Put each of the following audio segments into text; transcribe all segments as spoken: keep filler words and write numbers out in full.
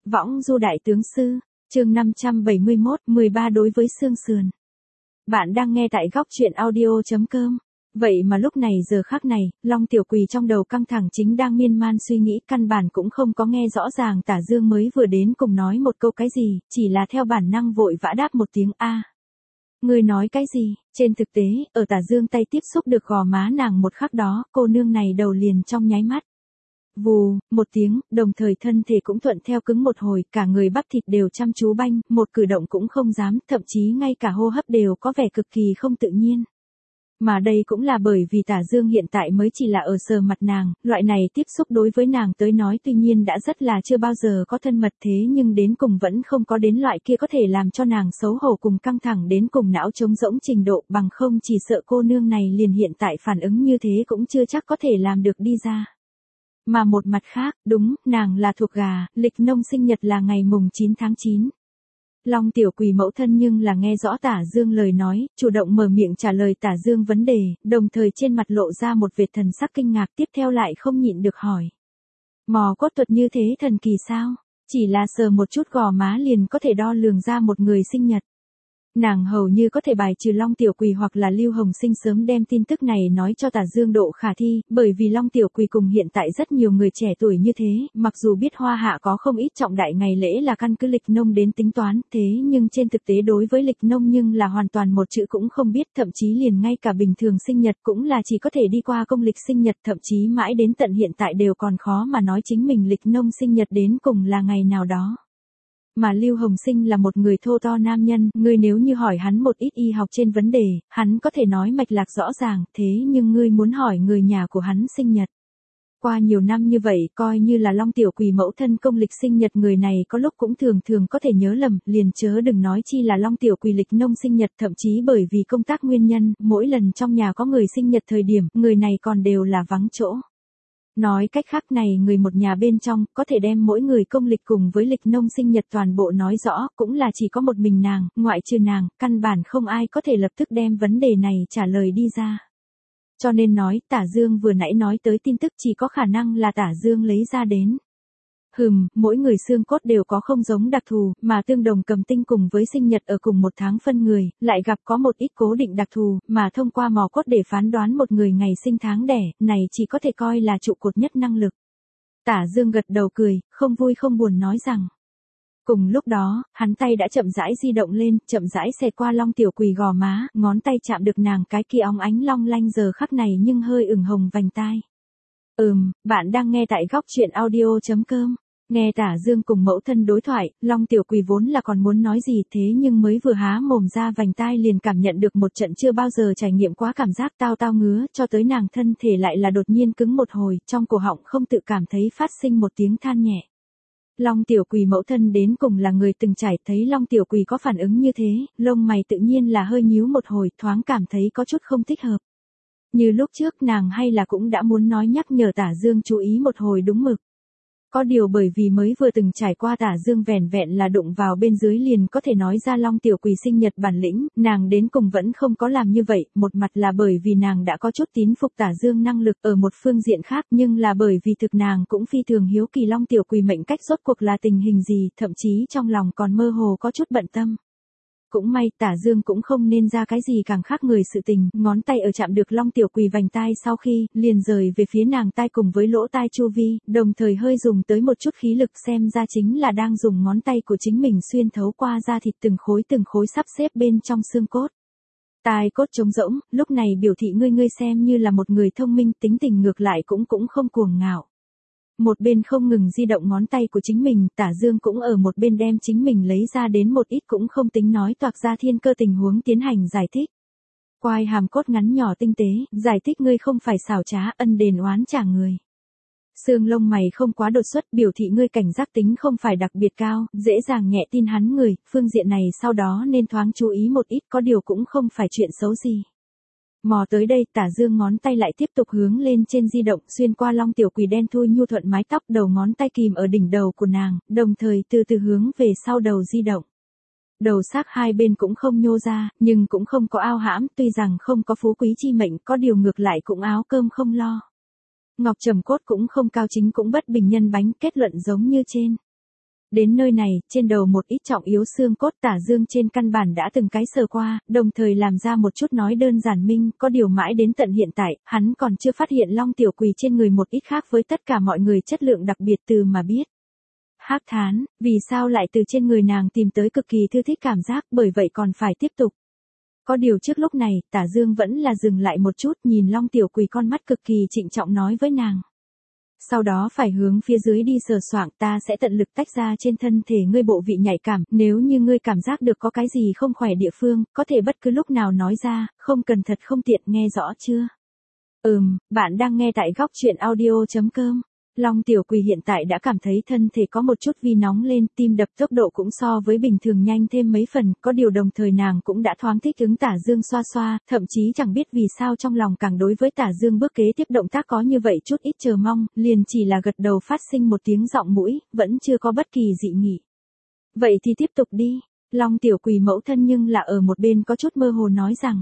Võng du đại tướng sư, chương năm trăm bảy mươi mốt, mười ba đối với xương sườn. Bạn đang nghe tại góc truyện audio chấm com. Vậy mà lúc này giờ khắc này, Long Tiểu Quỳ trong đầu căng thẳng chính đang miên man suy nghĩ, căn bản cũng không có nghe rõ ràng Tả Dương mới vừa đến cùng nói một câu cái gì, chỉ là theo bản năng vội vã đáp một tiếng a. Người nói cái gì? Trên thực tế, ở Tả Dương tay tiếp xúc được gò má nàng một khắc đó, cô nương này đầu liền trong nháy mắt. Vù, một tiếng, đồng thời thân thể cũng thuận theo cứng một hồi, cả người bắp thịt đều chăm chú banh, một cử động cũng không dám, thậm chí ngay cả hô hấp đều có vẻ cực kỳ không tự nhiên. Mà đây cũng là bởi vì Tả Dương hiện tại mới chỉ là ở sờ mặt nàng, loại này tiếp xúc đối với nàng tới nói tuy nhiên đã rất là chưa bao giờ có thân mật, thế nhưng đến cùng vẫn không có đến loại kia có thể làm cho nàng xấu hổ cùng căng thẳng đến cùng não trống rỗng trình độ, bằng không chỉ sợ cô nương này liền hiện tại phản ứng như thế cũng chưa chắc có thể làm được đi ra. Mà một mặt khác, đúng, nàng là thuộc gà, lịch nông sinh nhật là ngày mùng chín tháng chín. Long Tiểu Quỳ mẫu thân nhưng là nghe rõ Tả Dương lời nói, chủ động mở miệng trả lời Tả Dương vấn đề, đồng thời trên mặt lộ ra một vệt thần sắc kinh ngạc, tiếp theo lại không nhịn được hỏi. Mò cốt thuật như thế thần kỳ sao? Chỉ là sờ một chút gò má liền có thể đo lường ra một người sinh nhật. Nàng hầu như có thể bài trừ Long Tiểu Quỳ hoặc là Lưu Hồng Sinh sớm đem tin tức này nói cho Tả Dương độ khả thi, bởi vì Long Tiểu Quỳ cùng hiện tại rất nhiều người trẻ tuổi như thế, mặc dù biết Hoa Hạ có không ít trọng đại ngày lễ là căn cứ lịch nông đến tính toán, thế nhưng trên thực tế đối với lịch nông nhưng là hoàn toàn một chữ cũng không biết, thậm chí liền ngay cả bình thường sinh nhật cũng là chỉ có thể đi qua công lịch sinh nhật, thậm chí mãi đến tận hiện tại đều còn khó mà nói chính mình lịch nông sinh nhật đến cùng là ngày nào đó. Mà Lưu Hồng Sinh là một người thô to nam nhân, ngươi nếu như hỏi hắn một ít y học trên vấn đề, hắn có thể nói mạch lạc rõ ràng, thế nhưng ngươi muốn hỏi người nhà của hắn sinh nhật. Qua nhiều năm như vậy, coi như là Long Tiểu Quỳ mẫu thân công lịch sinh nhật người này có lúc cũng thường thường có thể nhớ lầm, liền chớ đừng nói chi là Long Tiểu Quỳ lịch nông sinh nhật, thậm chí bởi vì công tác nguyên nhân, mỗi lần trong nhà có người sinh nhật thời điểm, người này còn đều là vắng chỗ. Nói cách khác này người một nhà bên trong, có thể đem mỗi người công lịch cùng với lịch nông sinh nhật toàn bộ nói rõ, cũng là chỉ có một mình nàng, ngoại trừ nàng, căn bản không ai có thể lập tức đem vấn đề này trả lời đi ra. Cho nên nói, Tả Dương vừa nãy nói tới tin tức chỉ có khả năng là Tả Dương lấy ra đến. Hừm, mỗi người xương cốt đều có không giống đặc thù, mà tương đồng cầm tinh cùng với sinh nhật ở cùng một tháng phân người, lại gặp có một ít cố định đặc thù, mà thông qua mò cốt để phán đoán một người ngày sinh tháng đẻ, này chỉ có thể coi là trụ cột nhất năng lực. Tả Dương gật đầu cười, không vui không buồn nói rằng. Cùng lúc đó, hắn tay đã chậm rãi di động lên, chậm rãi xẹt qua Long Tiểu Quỳ gò má, ngón tay chạm được nàng cái kia óng ánh long lanh giờ khắc này nhưng hơi ửng hồng vành tai. Ừm, bạn đang nghe tại góc truyện audio chấm com. Nghe Tả Dương cùng mẫu thân đối thoại, Long Tiểu Quỳ vốn là còn muốn nói gì thế nhưng mới vừa há mồm ra vành tai liền cảm nhận được một trận chưa bao giờ trải nghiệm quá cảm giác tao tao ngứa, cho tới nàng thân thể lại là đột nhiên cứng một hồi, trong cổ họng không tự cảm thấy phát sinh một tiếng than nhẹ. Long Tiểu Quỳ mẫu thân đến cùng là người từng trải, thấy Long Tiểu Quỳ có phản ứng như thế, lông mày tự nhiên là hơi nhíu một hồi, thoáng cảm thấy có chút không thích hợp. Như lúc trước nàng hay là cũng đã muốn nói nhắc nhở Tả Dương chú ý một hồi đúng mực. Có điều bởi vì mới vừa từng trải qua Tả Dương vẻn vẹn là đụng vào bên dưới liền có thể nói ra Long Tiểu Quỳ sinh nhật bản lĩnh, nàng đến cùng vẫn không có làm như vậy, một mặt là bởi vì nàng đã có chút tín phục Tả Dương năng lực ở một phương diện khác, nhưng là bởi vì thực nàng cũng phi thường hiếu kỳ Long Tiểu Quỳ mệnh cách rốt cuộc là tình hình gì, thậm chí trong lòng còn mơ hồ có chút bận tâm. Cũng may Tả Dương cũng không nên ra cái gì càng khác người sự tình, ngón tay ở chạm được Long Tiểu Quỳ vành tai sau khi, liền rời về phía nàng tai cùng với lỗ tai chu vi, đồng thời hơi dùng tới một chút khí lực xem ra chính là đang dùng ngón tay của chính mình xuyên thấu qua da thịt từng khối từng khối sắp xếp bên trong xương cốt. Tai cốt trống rỗng, lúc này biểu thị ngươi ngươi xem như là một người thông minh, tính tình ngược lại cũng cũng không cuồng ngạo. Một bên không ngừng di động ngón tay của chính mình, Tả Dương cũng ở một bên đem chính mình lấy ra đến một ít cũng không tính nói toạc ra thiên cơ tình huống tiến hành giải thích. Quai hàm cốt ngắn nhỏ tinh tế, giải thích ngươi không phải xảo trá, ân đền oán trả người. Xương lông mày không quá đột xuất, biểu thị ngươi cảnh giác tính không phải đặc biệt cao, dễ dàng nhẹ tin hắn người, phương diện này sau đó nên thoáng chú ý một ít, có điều cũng không phải chuyện xấu gì. Mò tới đây, Tả Dương ngón tay lại tiếp tục hướng lên trên di động, xuyên qua Long Tiểu Quỳ đen thui nhu thuận mái tóc, đầu ngón tay kìm ở đỉnh đầu của nàng, đồng thời từ từ hướng về sau đầu di động. Đầu xác hai bên cũng không nhô ra, nhưng cũng không có ao hãm, tuy rằng không có phú quý chi mệnh, có điều ngược lại cũng áo cơm không lo. Ngọc trầm cốt cũng không cao, chính cũng bất bình nhân bánh, kết luận giống như trên. Đến nơi này, trên đầu một ít trọng yếu xương cốt Tả Dương trên căn bản đã từng cái sờ qua, đồng thời làm ra một chút nói đơn giản minh, có điều mãi đến tận hiện tại, hắn còn chưa phát hiện Long Tiểu Quỳ trên người một ít khác với tất cả mọi người chất lượng đặc biệt từ mà biết. Hắc thán, vì sao lại từ trên người nàng tìm tới cực kỳ thư thích cảm giác, bởi vậy còn phải tiếp tục. Có điều trước lúc này, Tả Dương vẫn là dừng lại một chút, nhìn Long Tiểu Quỳ con mắt cực kỳ trịnh trọng nói với nàng. Sau đó phải hướng phía dưới đi sờ soạng, ta sẽ tận lực tách ra trên thân thể ngươi bộ vị nhạy cảm, nếu như ngươi cảm giác được có cái gì không khỏe địa phương, có thể bất cứ lúc nào nói ra, không cần thật không tiện, nghe rõ chưa? Ừm, bạn đang nghe tại góc truyện audio chấm com. Long Tiểu Quỳ hiện tại đã cảm thấy thân thể có một chút vi nóng lên, tim đập tốc độ cũng so với bình thường nhanh thêm mấy phần, có điều đồng thời nàng cũng đã thoáng thích ứng Tả Dương xoa xoa, thậm chí chẳng biết vì sao trong lòng càng đối với Tả Dương bước kế tiếp động tác có như vậy chút ít chờ mong, liền chỉ là gật đầu phát sinh một tiếng giọng mũi, vẫn chưa có bất kỳ dị nghị. Vậy thì tiếp tục đi, Long Tiểu Quỳ mẫu thân nhưng là ở một bên có chút mơ hồ nói rằng.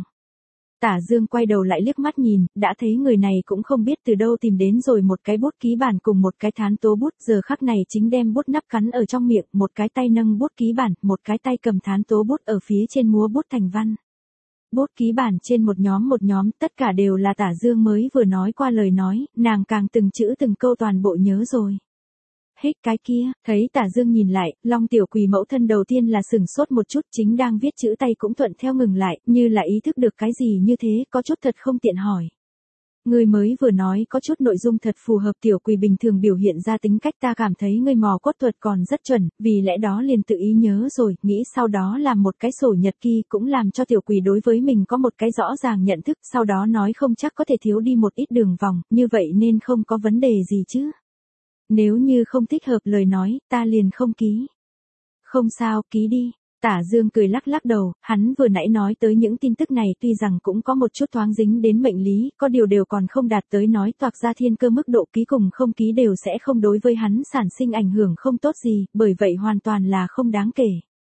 Tả Dương quay đầu lại liếc mắt nhìn, đã thấy người này cũng không biết từ đâu tìm đến rồi một cái bút ký bản cùng một cái thán tố bút, giờ khắc này chính đem bút nắp cắn ở trong miệng, một cái tay nâng bút ký bản, một cái tay cầm thán tố bút ở phía trên múa bút thành văn. Bút ký bản trên một nhóm một nhóm, tất cả đều là Tả Dương mới vừa nói qua lời nói, nàng càng từng chữ từng câu toàn bộ nhớ rồi. Hích cái kia, thấy Tả Dương nhìn lại, Long Tiểu Quỳ mẫu thân đầu tiên là sừng sốt một chút, chính đang viết chữ tay cũng thuận theo ngừng lại, như là ý thức được cái gì như thế, có chút thật không tiện hỏi. Người mới vừa nói có chút nội dung thật phù hợp Tiểu Quỳ bình thường biểu hiện ra tính cách, ta cảm thấy người mò cốt thuật còn rất chuẩn, vì lẽ đó liền tự ý nhớ rồi, nghĩ sau đó làm một cái sổ nhật ký cũng làm cho Tiểu Quỳ đối với mình có một cái rõ ràng nhận thức, sau đó nói không chắc có thể thiếu đi một ít đường vòng, như vậy nên không có vấn đề gì chứ. Nếu như không thích hợp lời nói, ta liền không ký. Không sao, ký đi. Tả Dương cười lắc lắc đầu, hắn vừa nãy nói tới những tin tức này tuy rằng cũng có một chút thoáng dính đến mệnh lý, có điều đều còn không đạt tới nói toạc ra thiên cơ mức độ ký cùng không ký đều sẽ không đối với hắn sản sinh ảnh hưởng không tốt gì, bởi vậy hoàn toàn là không đáng kể.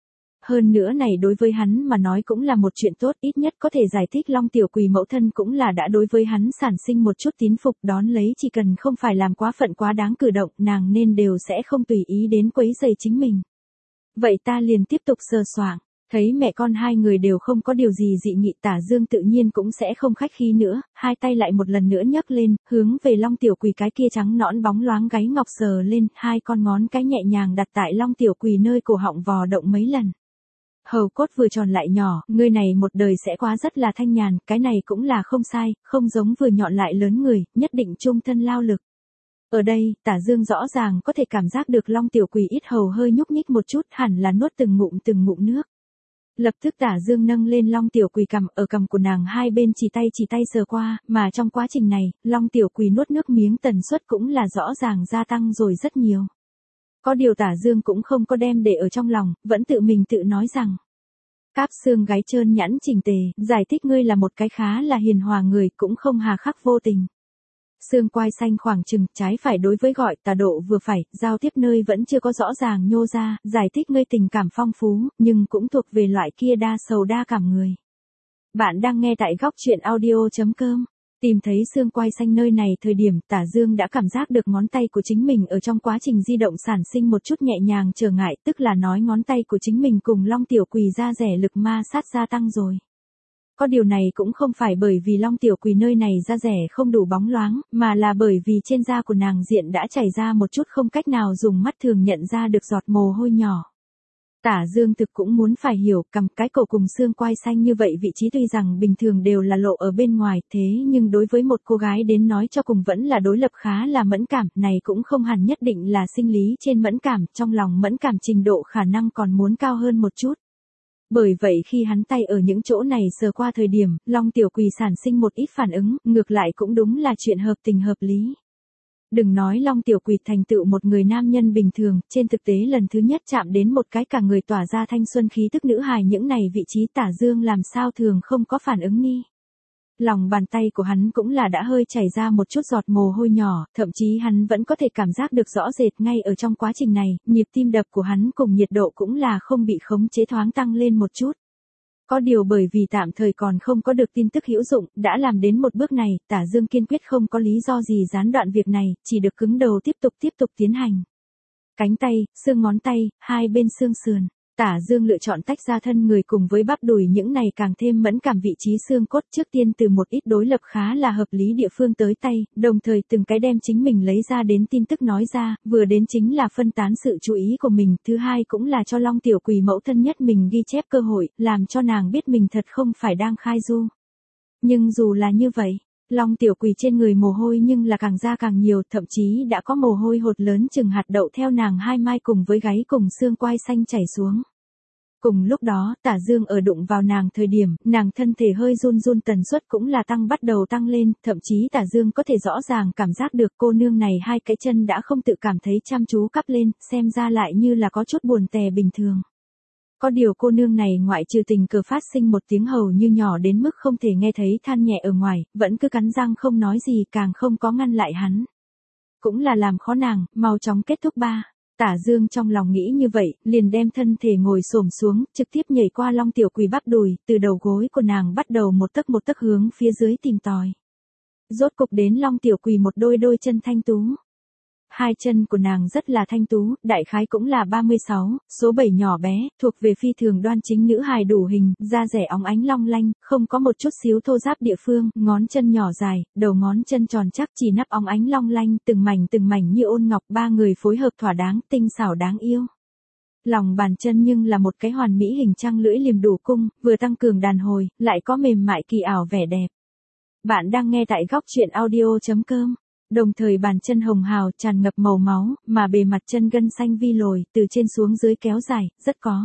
Hơn nữa này đối với hắn mà nói cũng là một chuyện tốt, ít nhất có thể giải thích Long Tiểu Quỳ mẫu thân cũng là đã đối với hắn sản sinh một chút tín phục, đón lấy chỉ cần không phải làm quá phận quá đáng cử động, nàng nên đều sẽ không tùy ý đến quấy rầy chính mình. Vậy ta liền tiếp tục sờ soạng, thấy mẹ con hai người đều không có điều gì dị nghị, Tả Dương tự nhiên cũng sẽ không khách khí nữa, hai tay lại một lần nữa nhấc lên, hướng về Long Tiểu Quỳ cái kia trắng nõn bóng loáng gáy ngọc sờ lên, hai con ngón cái nhẹ nhàng đặt tại Long Tiểu Quỳ nơi cổ họng vò động mấy lần. Hầu cốt vừa tròn lại nhỏ, người này một đời sẽ quá rất là thanh nhàn, cái này cũng là không sai, không giống vừa nhọn lại lớn người, nhất định trung thân lao lực. Ở đây, Tả Dương rõ ràng có thể cảm giác được Long Tiểu Quỳ ít hầu hơi nhúc nhích một chút, hẳn là nuốt từng ngụm từng ngụm nước. Lập tức Tả Dương nâng lên Long Tiểu Quỳ cằm, ở cằm của nàng hai bên chỉ tay chỉ tay sờ qua, mà trong quá trình này, Long Tiểu Quỳ nuốt nước miếng tần suất cũng là rõ ràng gia tăng rồi rất nhiều. Có điều Tả Dương cũng không có đem để ở trong lòng, vẫn tự mình tự nói rằng. Cáp xương gáy trơn nhẵn chỉnh tề, giải thích ngươi là một cái khá là hiền hòa người, cũng không hà khắc vô tình. Xương quai xanh khoảng chừng, trái phải đối với gọi tà độ vừa phải, giao tiếp nơi vẫn chưa có rõ ràng nhô ra, giải thích ngươi tình cảm phong phú, nhưng cũng thuộc về loại kia đa sầu đa cảm người. Bạn đang nghe tại góc truyện audio chấm com. Tìm thấy xương quai xanh nơi này thời điểm Tả Dương đã cảm giác được ngón tay của chính mình ở trong quá trình di động sản sinh một chút nhẹ nhàng trở ngại, tức là nói ngón tay của chính mình cùng Long Tiểu Quỳ da rẻ lực ma sát gia tăng rồi. Có điều này cũng không phải bởi vì Long Tiểu Quỳ nơi này da rẻ không đủ bóng loáng, mà là bởi vì trên da của nàng diện đã chảy ra một chút không cách nào dùng mắt thường nhận ra được giọt mồ hôi nhỏ. Tả Dương thực cũng muốn phải hiểu, cầm cái cổ cùng xương quai xanh như vậy vị trí tuy rằng bình thường đều là lộ ở bên ngoài, thế nhưng đối với một cô gái đến nói cho cùng vẫn là đối lập khá là mẫn cảm, này cũng không hẳn nhất định là sinh lý trên mẫn cảm, trong lòng mẫn cảm trình độ khả năng còn muốn cao hơn một chút. Bởi vậy khi hắn tay ở những chỗ này sờ qua thời điểm, Long Tiểu Quỳ sản sinh một ít phản ứng, ngược lại cũng đúng là chuyện hợp tình hợp lý. Đừng nói Long Tiểu Quỳ thành tựu một người nam nhân bình thường, trên thực tế lần thứ nhất chạm đến một cái cả người tỏa ra thanh xuân khí tức nữ hài những này vị trí Tả Dương làm sao thường không có phản ứng ni. Lòng bàn tay của hắn cũng là đã hơi chảy ra một chút giọt mồ hôi nhỏ, thậm chí hắn vẫn có thể cảm giác được rõ rệt ngay ở trong quá trình này, nhịp tim đập của hắn cùng nhiệt độ cũng là không bị khống chế thoáng tăng lên một chút. Có điều bởi vì tạm thời còn không có được tin tức hữu dụng, đã làm đến một bước này, Tả Dương kiên quyết không có lý do gì gián đoạn việc này, chỉ được cứng đầu tiếp tục tiếp tục tiến hành. cánh tay, xương ngón tay, hai bên xương sườn. Tả Dương lựa chọn tách ra thân người cùng với bắp đùi những này càng thêm mẫn cảm vị trí xương cốt, trước tiên từ một ít đối lập khá là hợp lý địa phương tới tay, đồng thời từng cái đem chính mình lấy ra đến tin tức nói ra, vừa đến chính là phân tán sự chú ý của mình, thứ hai cũng là cho Long Tiểu Quỳ mẫu thân nhất mình ghi chép cơ hội, làm cho nàng biết mình thật không phải đang khai du. Nhưng dù là như vậy, Long Tiểu Quỳ trên người mồ hôi nhưng là càng ra càng nhiều, thậm chí đã có mồ hôi hột lớn chừng hạt đậu theo nàng hai mai cùng với gáy cùng xương quai xanh chảy xuống. Cùng lúc đó, Tả Dương ở đụng vào nàng thời điểm, nàng thân thể hơi run run, tần suất cũng là tăng bắt đầu tăng lên, thậm chí Tả Dương có thể rõ ràng cảm giác được cô nương này hai cái chân đã không tự cảm thấy chăm chú cắp lên, xem ra lại như là có chút buồn tè bình thường. Có điều cô nương này ngoại trừ tình cờ phát sinh một tiếng hầu như nhỏ đến mức không thể nghe thấy than nhẹ ở ngoài, vẫn cứ cắn răng không nói gì, càng không có ngăn lại hắn. Cũng là làm khó nàng, mau chóng kết thúc ba. Tả Dương trong lòng nghĩ như vậy, liền đem thân thể ngồi xổm xuống, trực tiếp nhảy qua Long Tiểu Quỳ bắp đùi, từ đầu gối của nàng bắt đầu một tấc một tấc hướng phía dưới tìm tòi. Rốt cục đến Long Tiểu Quỳ một đôi đôi chân thanh tú. Hai chân của nàng rất là thanh tú, đại khái cũng là ba mươi sáu, số bảy nhỏ bé, thuộc về phi thường đoan chính nữ hài đủ hình, da rẻ óng ánh long lanh, không có một chút xíu thô ráp địa phương, ngón chân nhỏ dài, đầu ngón chân tròn chắc, chỉ nắp óng ánh long lanh, từng mảnh từng mảnh như ôn ngọc, ba người phối hợp thỏa đáng, tinh xảo đáng yêu. Lòng bàn chân nhưng là một cái hoàn mỹ hình trăng lưỡi liềm đủ cung, vừa tăng cường đàn hồi, lại có mềm mại kỳ ảo vẻ đẹp. Bạn đang nghe tại góc truyện audio chấm com. Đồng thời bàn chân hồng hào tràn ngập màu máu, mà bề mặt chân gân xanh vi lồi, từ trên xuống dưới kéo dài, rất có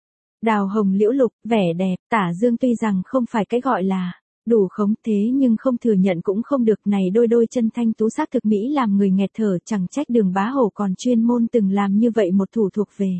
đào hồng liễu lục, vẻ đẹp. Tả Dương tuy rằng không phải cái gọi là đủ khống, thế nhưng không thừa nhận cũng không được, này đôi đôi chân thanh tú xác thực mỹ làm người nghẹt thở, chẳng trách Đường Bá Hổ còn chuyên môn từng làm như vậy một thủ thuộc về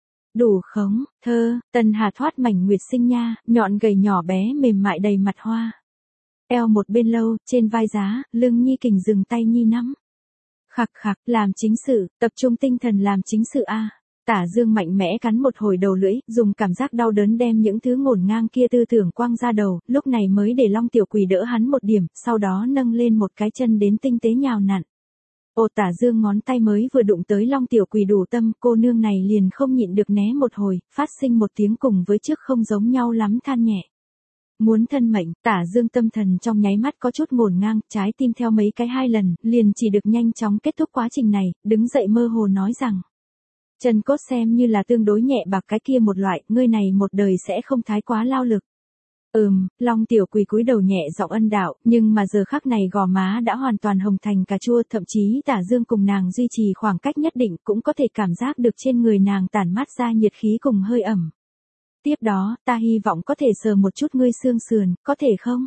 đủ khống. Thơ, Tần Hà thoát mảnh nguyệt sinh nha, nhọn gầy nhỏ bé mềm mại đầy mặt hoa. Eo một bên lâu, trên vai giá, lưng nhi kình dừng tay nhi nắm. Khặc khặc, làm chính sự, tập trung tinh thần làm chính sự a. Tả Dương mạnh mẽ cắn một hồi đầu lưỡi, dùng cảm giác đau đớn đem những thứ ngổn ngang kia tư tưởng quăng ra đầu, lúc này mới để Long Tiểu Quỳ đỡ hắn một điểm, sau đó nâng lên một cái chân đến tinh tế nhào nặn. Ồ, Tả Dương ngón tay mới vừa đụng tới Long Tiểu Quỳ đủ tâm, cô nương này liền không nhịn được né một hồi, phát sinh một tiếng cùng với trước không giống nhau lắm than nhẹ. Muốn thân mệnh, Tả Dương tâm thần trong nháy mắt có chút ngổn ngang, trái tim theo mấy cái hai lần, liền chỉ được nhanh chóng kết thúc quá trình này, đứng dậy mơ hồ nói rằng. Chân cốt xem như là tương đối nhẹ bạc cái kia một loại, ngươi này một đời sẽ không thái quá lao lực. Ừm, Long Tiểu Quỳ cúi đầu nhẹ giọng ân đạo, nhưng mà giờ khắc này gò má đã hoàn toàn hồng thành cà chua, thậm chí Tả Dương cùng nàng duy trì khoảng cách nhất định cũng có thể cảm giác được trên người nàng tản mát ra nhiệt khí cùng hơi ẩm. Tiếp đó, ta hy vọng có thể sờ một chút ngươi xương sườn, có thể không?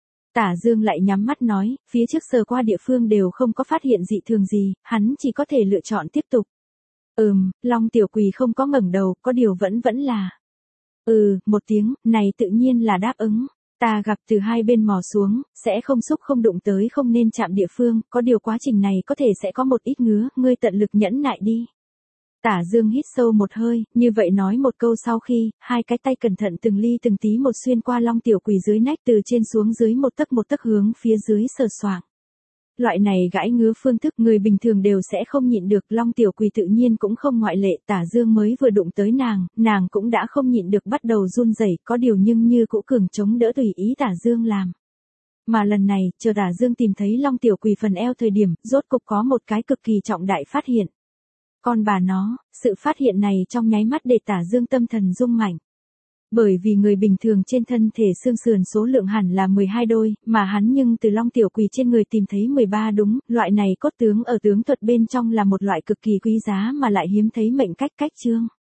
Tả Dương lại nhắm mắt nói, phía trước sờ qua địa phương đều không có phát hiện dị thường gì, hắn chỉ có thể lựa chọn tiếp tục. Ừm, Long Tiểu Quỳ không có ngẩng đầu, có điều vẫn vẫn là. Ừ, một tiếng, này tự nhiên là đáp ứng. Ta gặp từ hai bên mò xuống, sẽ không xúc không đụng tới không nên chạm địa phương, có điều quá trình này có thể sẽ có một ít ngứa, ngươi tận lực nhẫn nại đi. Tả Dương hít sâu một hơi, như vậy nói một câu sau khi, hai cái tay cẩn thận từng ly từng tí một xuyên qua Long Tiểu Quỳ dưới nách, từ trên xuống dưới một tấc một tấc hướng phía dưới sờ soạng. Loại này gãi ngứa phương thức người bình thường đều sẽ không nhịn được, Long Tiểu Quỳ tự nhiên cũng không ngoại lệ, Tả Dương mới vừa đụng tới nàng, nàng cũng đã không nhịn được bắt đầu run rẩy, có điều nhưng như cũ cường chống đỡ tùy ý Tả Dương làm. Mà lần này, chờ Tả Dương tìm thấy Long Tiểu Quỳ phần eo thời điểm, rốt cục có một cái cực kỳ trọng đại phát hiện. Con bà nó, sự phát hiện này trong nháy mắt để Tả Dương tâm thần rung mạnh. Bởi vì người bình thường trên thân thể xương sườn số lượng hẳn là mười hai đôi, mà hắn nhưng từ Long Tiểu Quỳ trên người tìm thấy mười ba đúng, loại này cốt tướng ở tướng thuật bên trong là một loại cực kỳ quý giá mà lại hiếm thấy mệnh cách cách chương.